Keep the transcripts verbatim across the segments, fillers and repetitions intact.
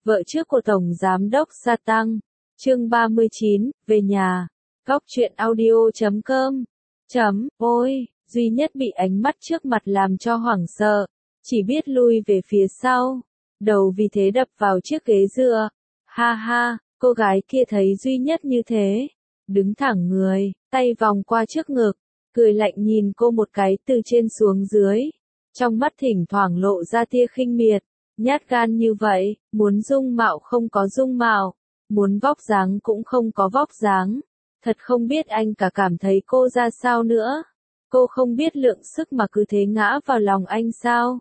vợ trước của Tổng Giám đốc Sa Tăng. Chương ba mươi chín, về nhà. Góc truyện audio chấm com. Chấm, ôi, duy nhất bị ánh mắt trước mặt làm cho hoảng sợ, chỉ biết lui về phía sau, đầu vì thế đập vào chiếc ghế dựa. Ha ha, cô gái kia thấy duy nhất như thế, đứng thẳng người, tay vòng qua trước ngực, cười lạnh nhìn cô một cái từ trên xuống dưới, trong mắt thỉnh thoảng lộ ra tia khinh miệt. Nhát gan như vậy, muốn dung mạo không có dung mạo, muốn vóc dáng cũng không có vóc dáng. Thật không biết anh cả cảm thấy cô ra sao nữa. Cô không biết lượng sức mà cứ thế ngã vào lòng anh sao.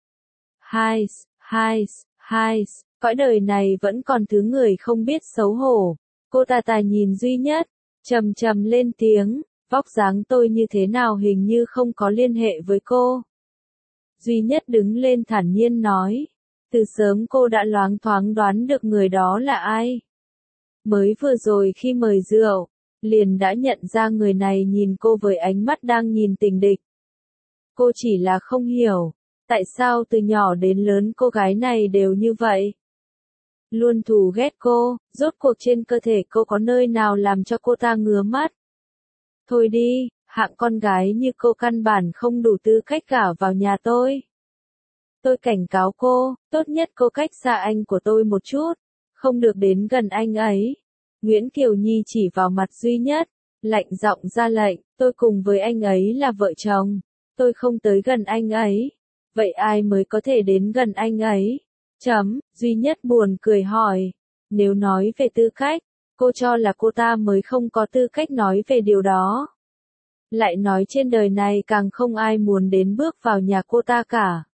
Hai, hai, hai, cõi đời này vẫn còn thứ người không biết xấu hổ. Cô tà tà nhìn duy nhất, trầm trầm lên tiếng, vóc dáng tôi như thế nào hình như không có liên hệ với cô. Duy nhất đứng lên thản nhiên nói. Từ sớm cô đã loáng thoáng đoán được người đó là ai. Mới vừa rồi khi mời rượu, liền đã nhận ra người này nhìn cô với ánh mắt đang nhìn tình địch. Cô chỉ là không hiểu, tại sao từ nhỏ đến lớn cô gái này đều như vậy. Luôn thù ghét cô, rốt cuộc trên cơ thể cô có nơi nào làm cho cô ta ngứa mắt. Thôi đi, hạng con gái như cô căn bản không đủ tư cách gả vào nhà tôi. Tôi cảnh cáo cô, tốt nhất cô cách xa anh của tôi một chút, không được đến gần anh ấy. Nguyễn Kiều Nhi chỉ vào mặt duy nhất, lạnh giọng ra lệnh, tôi cùng với anh ấy là vợ chồng, tôi không tới gần anh ấy. Vậy ai mới có thể đến gần anh ấy? Chấm, duy nhất buồn cười hỏi, nếu nói về tư cách, cô cho là cô ta mới không có tư cách nói về điều đó. Lại nói trên đời này càng không ai muốn đến bước vào nhà cô ta cả.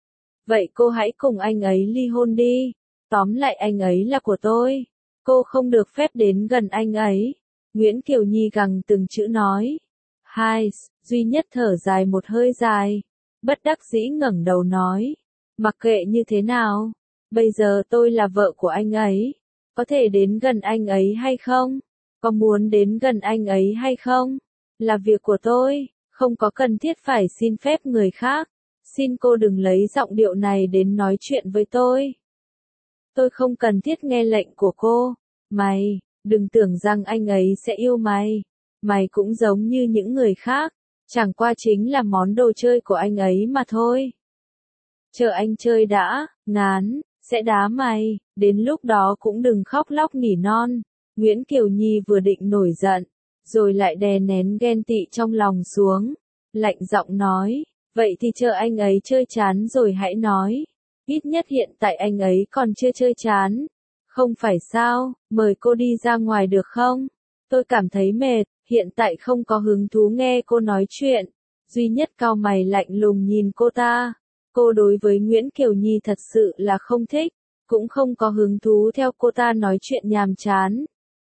Vậy cô hãy cùng anh ấy ly hôn đi, tóm lại anh ấy là của tôi, cô không được phép đến gần anh ấy. Nguyễn Kiều Nhi gằn từng chữ nói. Hai, duy nhất thở dài một hơi dài, bất đắc dĩ ngẩng đầu nói, mặc kệ như thế nào, bây giờ tôi là vợ của anh ấy, có thể đến gần anh ấy hay không, có muốn đến gần anh ấy hay không, là việc của tôi, không có cần thiết phải xin phép người khác. Xin cô đừng lấy giọng điệu này đến nói chuyện với tôi. Tôi không cần thiết nghe lệnh của cô. Mày, đừng tưởng rằng anh ấy sẽ yêu mày. Mày cũng giống như những người khác, chẳng qua chính là món đồ chơi của anh ấy mà thôi. Chờ anh chơi đã, ngán, sẽ đá mày, đến lúc đó cũng đừng khóc lóc nỉ non. Nguyễn Kiều Nhi vừa định nổi giận, rồi lại đè nén ghen tị trong lòng xuống, lạnh giọng nói. Vậy thì chờ anh ấy chơi chán rồi hãy nói. Ít nhất hiện tại anh ấy còn chưa chơi chán. Không phải sao, mời cô đi ra ngoài được không? Tôi cảm thấy mệt, hiện tại không có hứng thú nghe cô nói chuyện. Duy nhất cau mày lạnh lùng nhìn cô ta. Cô đối với Nguyễn Kiều Nhi thật sự là không thích, cũng không có hứng thú theo cô ta nói chuyện nhàm chán.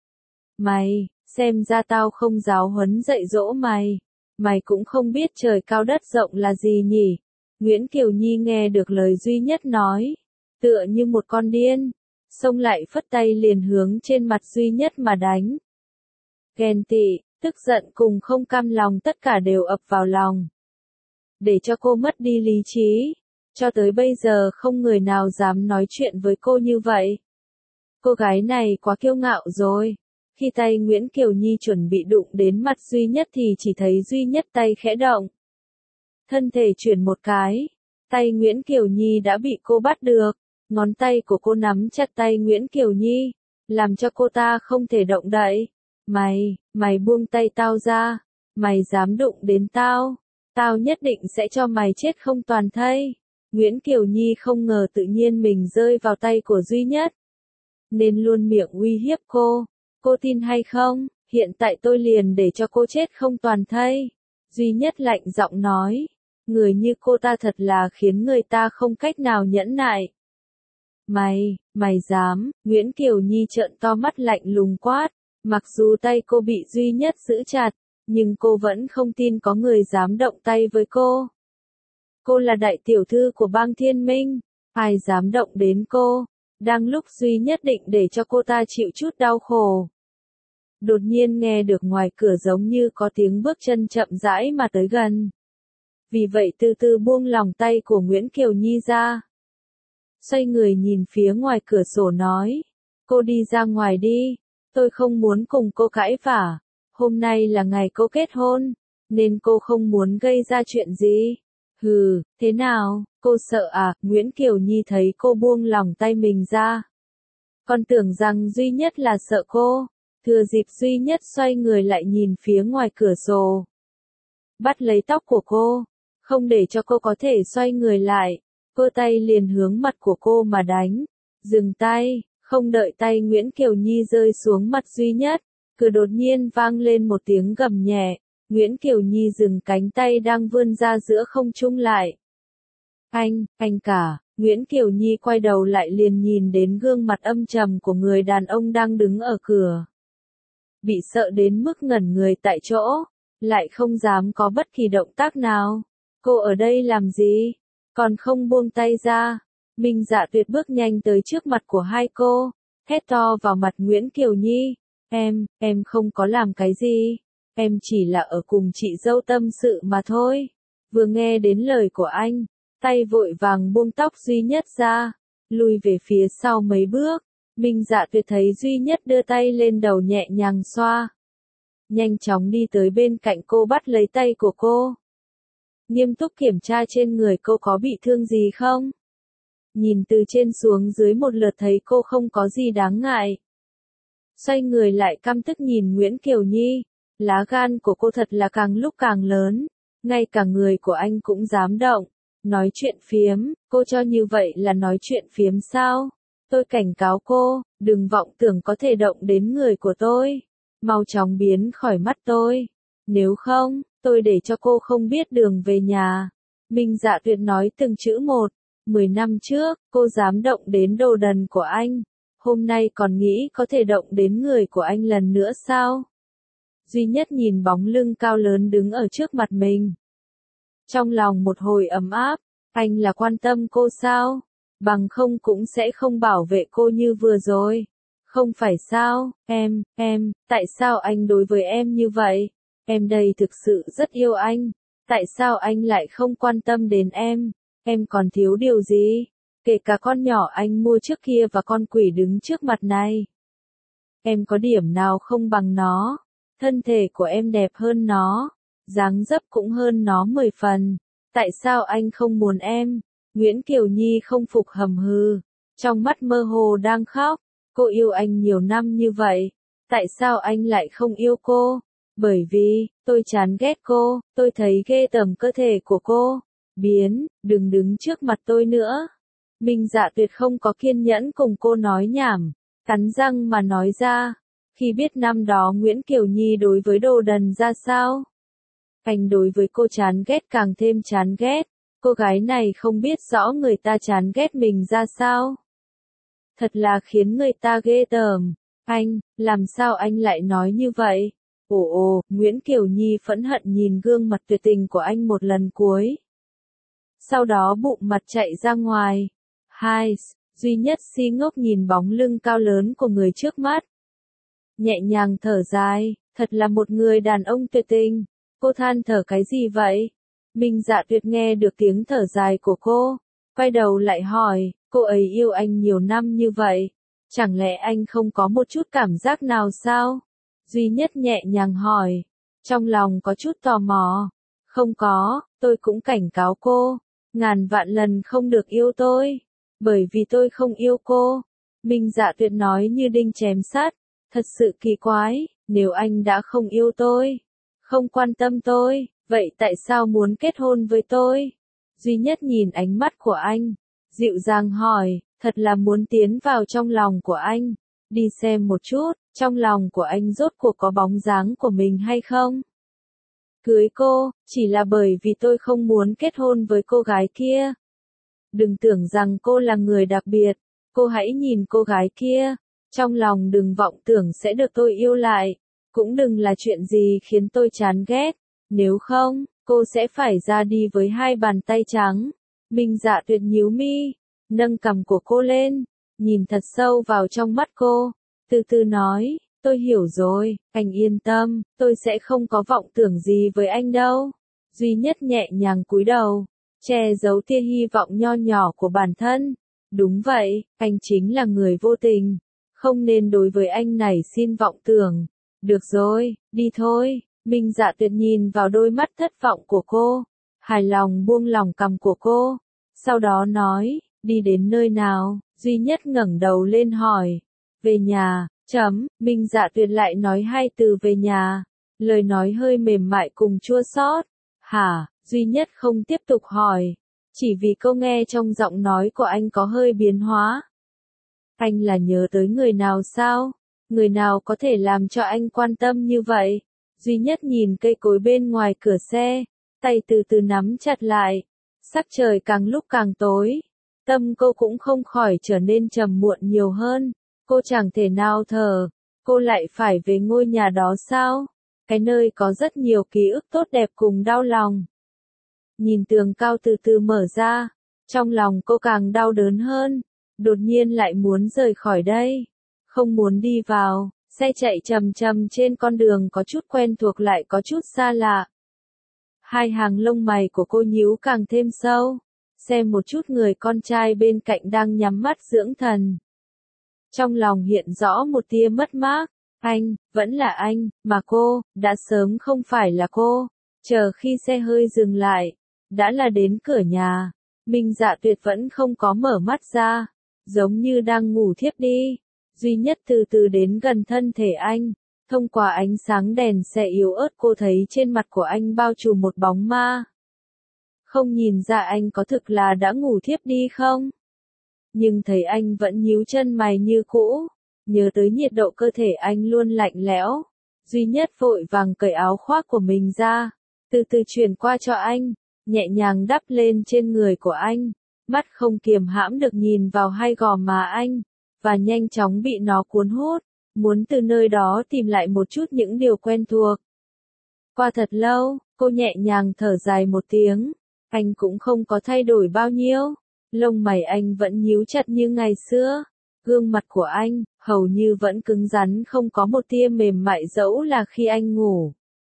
Mày, xem ra tao không giáo huấn dạy dỗ mày. Mày cũng không biết trời cao đất rộng là gì nhỉ? Nguyễn Kiều Nhi nghe được lời duy nhất nói, tựa như một con điên, xông lại phất tay liền hướng trên mặt duy nhất mà đánh. Ghen tị, tức giận cùng không cam lòng tất cả đều ập vào lòng. Để cho cô mất đi lý trí, cho tới bây giờ không người nào dám nói chuyện với cô như vậy. Cô gái này quá kiêu ngạo rồi. Khi tay Nguyễn Kiều Nhi chuẩn bị đụng đến mặt duy nhất thì chỉ thấy duy nhất tay khẽ động. Thân thể chuyển một cái, tay Nguyễn Kiều Nhi đã bị cô bắt được, ngón tay của cô nắm chặt tay Nguyễn Kiều Nhi, làm cho cô ta không thể động đậy. Mày, mày buông tay tao ra, mày dám đụng đến tao, tao nhất định sẽ cho mày chết không toàn thây. Nguyễn Kiều Nhi không ngờ tự nhiên mình rơi vào tay của duy nhất, nên luôn miệng uy hiếp cô. Cô tin hay không, hiện tại tôi liền để cho cô chết không toàn thây. Duy nhất lạnh giọng nói, người như cô ta thật là khiến người ta không cách nào nhẫn nại. Mày, mày dám, Nguyễn Kiều Nhi trợn to mắt lạnh lùng quát, mặc dù tay cô bị duy nhất giữ chặt, nhưng cô vẫn không tin có người dám động tay với cô. Cô là đại tiểu thư của bang Thiên Minh, ai dám động đến cô? Đang lúc duy nhất định để cho cô ta chịu chút đau khổ. Đột nhiên nghe được ngoài cửa giống như có tiếng bước chân chậm rãi mà tới gần. Vì vậy từ từ buông lòng tay của Nguyễn Kiều Nhi ra. xoay người nhìn phía ngoài cửa sổ nói. Cô đi ra ngoài đi, tôi không muốn cùng cô cãi vã. Hôm nay là ngày cô kết hôn, nên cô không muốn gây ra chuyện gì. Hừ, thế nào, cô sợ à? Nguyễn Kiều Nhi thấy cô buông lỏng tay mình ra. Còn tưởng rằng Duy Nhất là sợ cô. Thừa dịp Duy Nhất xoay người lại nhìn phía ngoài cửa sổ. Bắt lấy tóc của cô, không để cho cô có thể xoay người lại. Cơ tay liền hướng mặt của cô mà đánh. Dừng tay, không đợi tay Nguyễn Kiều Nhi rơi xuống mặt Duy Nhất. Cửa đột nhiên vang lên một tiếng gầm nhẹ. Nguyễn Kiều Nhi dừng cánh tay đang vươn ra giữa không trung lại. Anh, anh cả. Nguyễn Kiều Nhi quay đầu lại liền nhìn đến gương mặt âm trầm của người đàn ông đang đứng ở cửa. Bị sợ đến mức ngẩn người tại chỗ, lại không dám có bất kỳ động tác nào. Cô ở đây làm gì? Còn không buông tay ra. Minh Dạ Tuyệt bước nhanh tới trước mặt của hai cô, hét to vào mặt Nguyễn Kiều Nhi. Em, em không có làm cái gì. Em chỉ là ở cùng chị dâu tâm sự mà thôi. Vừa nghe đến lời của anh, tay vội vàng buông tóc Duy Nhất ra, lùi về phía sau mấy bước. Minh Dạ Tuyệt thấy Duy Nhất đưa tay lên đầu nhẹ nhàng xoa. Nhanh chóng đi tới bên cạnh cô bắt lấy tay của cô. Nghiêm túc kiểm tra trên người cô có bị thương gì không? Nhìn từ trên xuống dưới một lượt thấy cô không có gì đáng ngại. Xoay người lại căm tức nhìn Nguyễn Kiều Nhi. Lá gan của cô thật là càng lúc càng lớn. Ngay cả người của anh cũng dám động. Nói chuyện phiếm, cô cho như vậy là nói chuyện phiếm sao? Tôi cảnh cáo cô, đừng vọng tưởng có thể động đến người của tôi. Mau chóng biến khỏi mắt tôi. Nếu không, tôi để cho cô không biết đường về nhà. Minh Dạ Tuyệt nói từng chữ một. Mười năm trước, cô dám động đến đồ đần của anh. Hôm nay còn nghĩ có thể động đến người của anh lần nữa sao? Duy Nhất nhìn bóng lưng cao lớn đứng ở trước mặt mình. Trong lòng một hồi ấm áp, anh là quan tâm cô sao? Bằng không cũng sẽ không bảo vệ cô như vừa rồi. Không phải sao, em, em, tại sao anh đối với em như vậy? Em đây thực sự rất yêu anh. Tại sao anh lại không quan tâm đến em? Em còn thiếu điều gì? Kể cả con nhỏ anh mua trước kia và con quỷ đứng trước mặt này. Em có điểm nào không bằng nó? Thân thể của em đẹp hơn nó. Dáng dấp cũng hơn nó mười phần. Tại sao anh không muốn em? Nguyễn Kiều Nhi không phục hầm hừ. Trong mắt mơ hồ đang khóc. Cô yêu anh nhiều năm như vậy. Tại sao anh lại không yêu cô? Bởi vì, tôi chán ghét cô. Tôi thấy ghê tởm cơ thể của cô. Biến, đừng đứng trước mặt tôi nữa. Minh Dạ Tuyệt không có kiên nhẫn cùng cô nói nhảm. Cắn răng mà nói ra. Khi biết năm đó Nguyễn Kiều Nhi đối với đồ đần ra sao? Anh đối với cô chán ghét càng thêm chán ghét. Cô gái này không biết rõ người ta chán ghét mình ra sao. Thật là khiến người ta ghê tởm. Anh, làm sao anh lại nói như vậy? Ồ ồ, Nguyễn Kiều Nhi phẫn hận nhìn gương mặt tuyệt tình của anh một lần cuối. Sau đó bụng mặt chạy ra ngoài. Hai, Duy Nhất si ngốc nhìn bóng lưng cao lớn của người trước mắt. Nhẹ nhàng thở dài, thật là một người đàn ông tuyệt tình. Cô than thở cái gì vậy? Minh Dạ Tuyệt nghe được tiếng thở dài của cô. Quay đầu lại hỏi, cô ấy yêu anh nhiều năm như vậy. Chẳng lẽ anh không có một chút cảm giác nào sao? Duy Nhất nhẹ nhàng hỏi. Trong lòng có chút tò mò. Không có, tôi cũng cảnh cáo cô. Ngàn vạn lần không được yêu tôi. Bởi vì tôi không yêu cô. Minh Dạ Tuyệt nói như đinh chém sắt. Thật sự kỳ quái, nếu anh đã không yêu tôi, không quan tâm tôi, vậy tại sao muốn kết hôn với tôi? Duy Nhất nhìn ánh mắt của anh, dịu dàng hỏi, thật là muốn tiến vào trong lòng của anh, đi xem một chút, trong lòng của anh rốt cuộc có bóng dáng của mình hay không? Cưới cô, chỉ là bởi vì tôi không muốn kết hôn với cô gái kia. Đừng tưởng rằng cô là người đặc biệt, cô hãy nhìn cô gái kia. Trong lòng đừng vọng tưởng sẽ được tôi yêu lại, cũng đừng là chuyện gì khiến tôi chán ghét, nếu không, cô sẽ phải ra đi với hai bàn tay trắng. Minh Dạ Tuyệt nhíu mi, nâng cằm của cô lên, nhìn thật sâu vào trong mắt cô, từ từ nói, tôi hiểu rồi, anh yên tâm, tôi sẽ không có vọng tưởng gì với anh đâu. Duy Nhất nhẹ nhàng cúi đầu, che giấu tia hy vọng nho nhỏ của bản thân. Đúng vậy, anh chính là người vô tình. Không nên đối với anh nảy xin vọng tưởng. Được rồi, đi thôi. Minh Dạ Tuyệt nhìn vào đôi mắt thất vọng của cô. Hài lòng buông lòng cằm của cô. Sau đó nói, đi đến nơi nào? Duy Nhất ngẩng đầu lên hỏi. Về nhà, chấm, Minh Dạ Tuyệt lại nói hai từ về nhà. Lời nói hơi mềm mại cùng chua xót. Hả? Duy Nhất không tiếp tục hỏi. Chỉ vì câu nghe trong giọng nói của anh có hơi biến hóa. Anh là nhớ tới người nào sao? Người nào có thể làm cho anh quan tâm như vậy? Duy Nhất nhìn cây cối bên ngoài cửa xe, tay từ từ nắm chặt lại. Sắc trời càng lúc càng tối. Tâm cô cũng không khỏi trở nên trầm muộn nhiều hơn. Cô chẳng thể nào thở. Cô lại phải về ngôi nhà đó sao? Cái nơi có rất nhiều ký ức tốt đẹp cùng đau lòng. Nhìn tường cao từ từ mở ra, trong lòng cô càng đau đớn hơn. Đột nhiên lại muốn rời khỏi đây. Không muốn đi vào, xe chạy chậm chậm trên con đường có chút quen thuộc lại có chút xa lạ. Hai hàng lông mày của cô nhíu càng thêm sâu. Xem một chút người con trai bên cạnh đang nhắm mắt dưỡng thần. Trong lòng hiện rõ một tia mất mát. Anh, vẫn là anh, mà cô, đã sớm không phải là cô. Chờ khi xe hơi dừng lại, đã là đến cửa nhà. Minh Dạ Tuyệt vẫn không có mở mắt ra, giống như đang ngủ thiếp đi. Duy Nhất từ từ đến gần thân thể anh, thông qua ánh sáng đèn xe yếu ớt cô thấy trên mặt của anh bao trùm một bóng ma. Không nhìn ra anh có thực là đã ngủ thiếp đi không? Nhưng thấy anh vẫn nhíu chân mày như cũ, nhớ tới nhiệt độ cơ thể anh luôn lạnh lẽo. Duy Nhất vội vàng cởi áo khoác của mình ra, từ từ chuyển qua cho anh, nhẹ nhàng đắp lên trên người của anh, mắt không kiềm hãm được nhìn vào hai gò má anh, và nhanh chóng bị nó cuốn hút, muốn từ nơi đó tìm lại một chút những điều quen thuộc. Qua thật lâu, cô nhẹ nhàng thở dài một tiếng, anh cũng không có thay đổi bao nhiêu, lông mày anh vẫn nhíu chặt như ngày xưa, gương mặt của anh, hầu như vẫn cứng rắn không có một tia mềm mại dẫu là khi anh ngủ.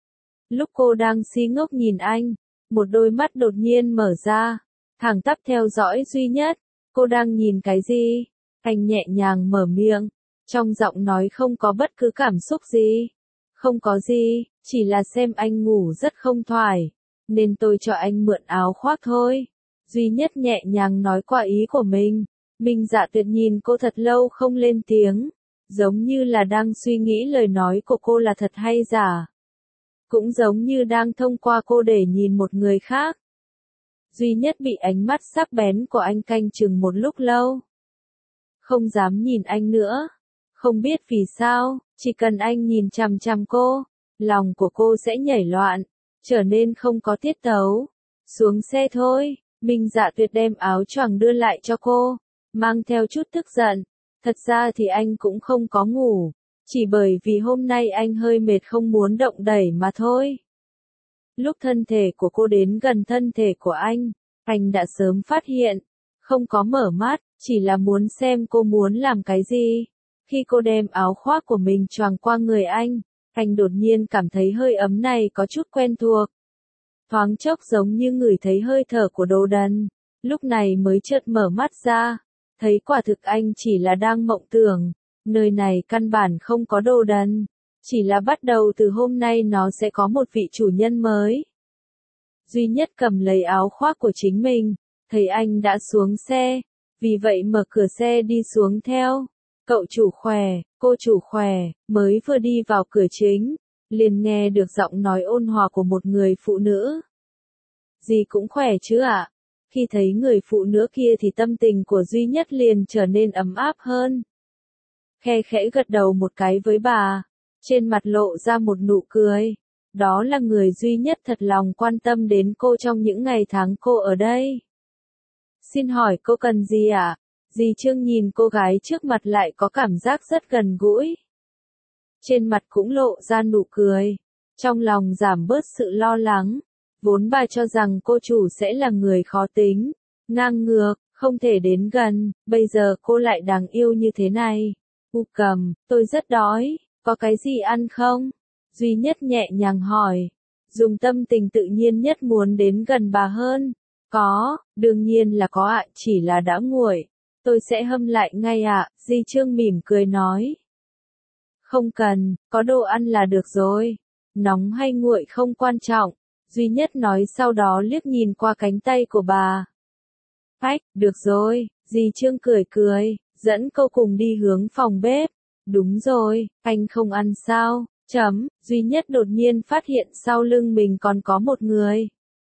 Lúc cô đang si ngốc nhìn anh, một đôi mắt đột nhiên mở ra, thẳng tắp theo dõi Duy Nhất. Cô đang nhìn cái gì? Anh nhẹ nhàng mở miệng, trong giọng nói không có bất cứ cảm xúc gì. Không có gì, chỉ là xem anh ngủ rất không thoải, nên tôi cho anh mượn áo khoác thôi. Duy Nhất nhẹ nhàng nói qua ý của mình. Minh Dạ Tuyệt nhìn cô thật lâu không lên tiếng, giống như là đang suy nghĩ lời nói của cô là thật hay giả. Cũng giống như đang thông qua cô để nhìn một người khác. Duy Nhất bị ánh mắt sắc bén của anh canh chừng một lúc lâu. Không dám nhìn anh nữa. Không biết vì sao, chỉ cần anh nhìn chằm chằm cô, lòng của cô sẽ nhảy loạn, trở nên không có tiết tấu. Xuống xe thôi, Minh Dạ Tuyệt đem áo choàng đưa lại cho cô, mang theo chút tức giận. Thật ra thì anh cũng không có ngủ, chỉ bởi vì hôm nay anh hơi mệt không muốn động đẩy mà thôi. Lúc thân thể của cô đến gần thân thể của anh, anh đã sớm phát hiện, không có mở mắt, chỉ là muốn xem cô muốn làm cái gì. Khi cô đem áo khoác của mình choàng qua người anh, anh đột nhiên cảm thấy hơi ấm này có chút quen thuộc. Thoáng chốc giống như ngửi thấy hơi thở của đồ đần, lúc này mới chợt mở mắt ra, thấy quả thực anh chỉ là đang mộng tưởng, nơi này căn bản không có đồ đần, chỉ là bắt đầu từ hôm nay nó sẽ có một vị chủ nhân mới. Duy Nhất cầm lấy áo khoác của chính mình, thấy anh đã xuống xe, vì vậy mở cửa xe đi xuống theo. Cậu chủ khỏe, cô chủ khỏe, mới vừa đi vào cửa chính, liền nghe được giọng nói ôn hòa của một người phụ nữ. Dì cũng khỏe chứ ạ? Khi thấy người phụ nữ kia thì tâm tình của Duy Nhất liền trở nên ấm áp hơn. Khe khẽ gật đầu một cái với bà, trên mặt lộ ra một nụ cười. Đó là người duy nhất thật lòng quan tâm đến cô trong những ngày tháng cô ở đây. Xin hỏi cô cần gì ạ? À? Dì Trương nhìn cô gái trước mặt lại có cảm giác rất gần gũi. Trên mặt cũng lộ ra nụ cười, trong lòng giảm bớt sự lo lắng. Vốn bà cho rằng cô chủ sẽ là người khó tính, ngang ngược, không thể đến gần, bây giờ cô lại đáng yêu như thế này. U Cầm, tôi rất đói, có cái gì ăn không? Duy Nhất nhẹ nhàng hỏi, dùng tâm tình tự nhiên nhất muốn đến gần bà hơn. Có, đương nhiên là có ạ, chỉ là đã nguội. Tôi sẽ hâm lại ngay ạ, Di Trương mỉm cười nói. Không cần, có đồ ăn là được rồi. Nóng hay nguội không quan trọng. Duy Nhất nói sau đó liếc nhìn qua cánh tay của bà. Ách, được rồi, Di Trương cười cười, dẫn cô cùng đi hướng phòng bếp. Đúng rồi, anh không ăn sao? Chấm, Duy Nhất đột nhiên phát hiện sau lưng mình còn có một người.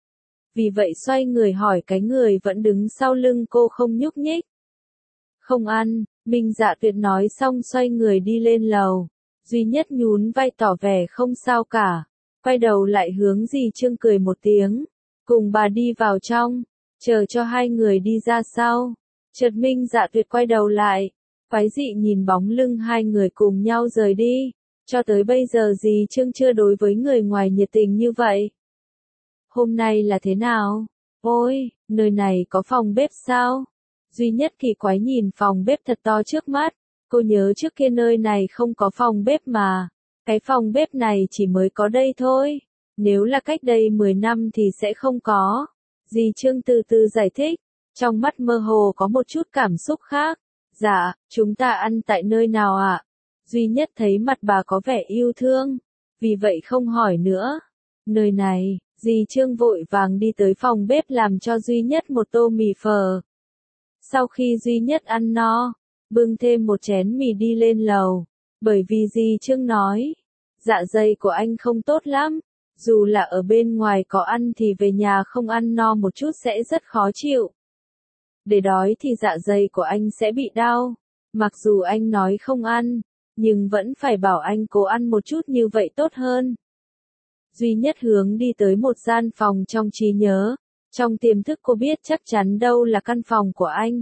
Vì vậy xoay người hỏi cái người vẫn đứng sau lưng cô không nhúc nhích. Không ăn, Minh Dạ Tuyệt nói xong xoay người đi lên lầu. Duy Nhất nhún vai tỏ vẻ không sao cả. Quay đầu lại hướng Di Trương cười một tiếng. Cùng bà đi vào trong. Chờ cho hai người đi ra sau. Chợt Minh Dạ Tuyệt quay đầu lại. Quái dị nhìn bóng lưng hai người cùng nhau rời đi. Cho tới bây giờ Di Trương chưa đối với người ngoài nhiệt tình như vậy. Hôm nay là thế nào? Ôi, nơi này có phòng bếp sao? Duy Nhất kỳ quái nhìn phòng bếp thật to trước mắt. Cô nhớ trước kia nơi này không có phòng bếp mà. Cái phòng bếp này chỉ mới có đây thôi. Nếu là cách đây mười năm thì sẽ không có. Di Trương từ từ giải thích. Trong mắt mơ hồ có một chút cảm xúc khác. Dạ, chúng ta ăn tại nơi nào ạ? Duy Nhất thấy mặt bà có vẻ yêu thương. Vì vậy không hỏi nữa. Nơi này, Di Trương vội vàng đi tới phòng bếp làm cho Duy Nhất một tô mì phở. Sau khi Duy Nhất ăn no, bưng thêm một chén mì đi lên lầu. Bởi vì Di Trương nói, dạ dày của anh không tốt lắm. Dù là ở bên ngoài có ăn thì về nhà không ăn no một chút sẽ rất khó chịu. Để đói thì dạ dày của anh sẽ bị đau. Mặc dù anh nói không ăn, nhưng vẫn phải bảo anh cố ăn một chút như vậy tốt hơn. Duy Nhất hướng đi tới một gian phòng trong trí nhớ. Trong tiềm thức cô biết chắc chắn đâu là căn phòng của anh.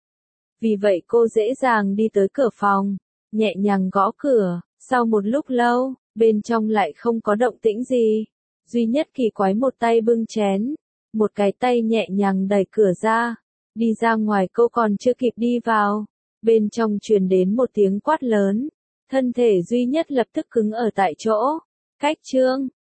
Vì vậy cô dễ dàng đi tới cửa phòng, nhẹ nhàng gõ cửa. Sau một lúc lâu, bên trong lại không có động tĩnh gì. Duy Nhất kỳ quái một tay bưng chén, một cái tay nhẹ nhàng đẩy cửa ra. Đi ra ngoài cô còn chưa kịp đi vào. Bên trong truyền đến một tiếng quát lớn. Thân thể Duy Nhất lập tức cứng ở tại chỗ. Cách Trương,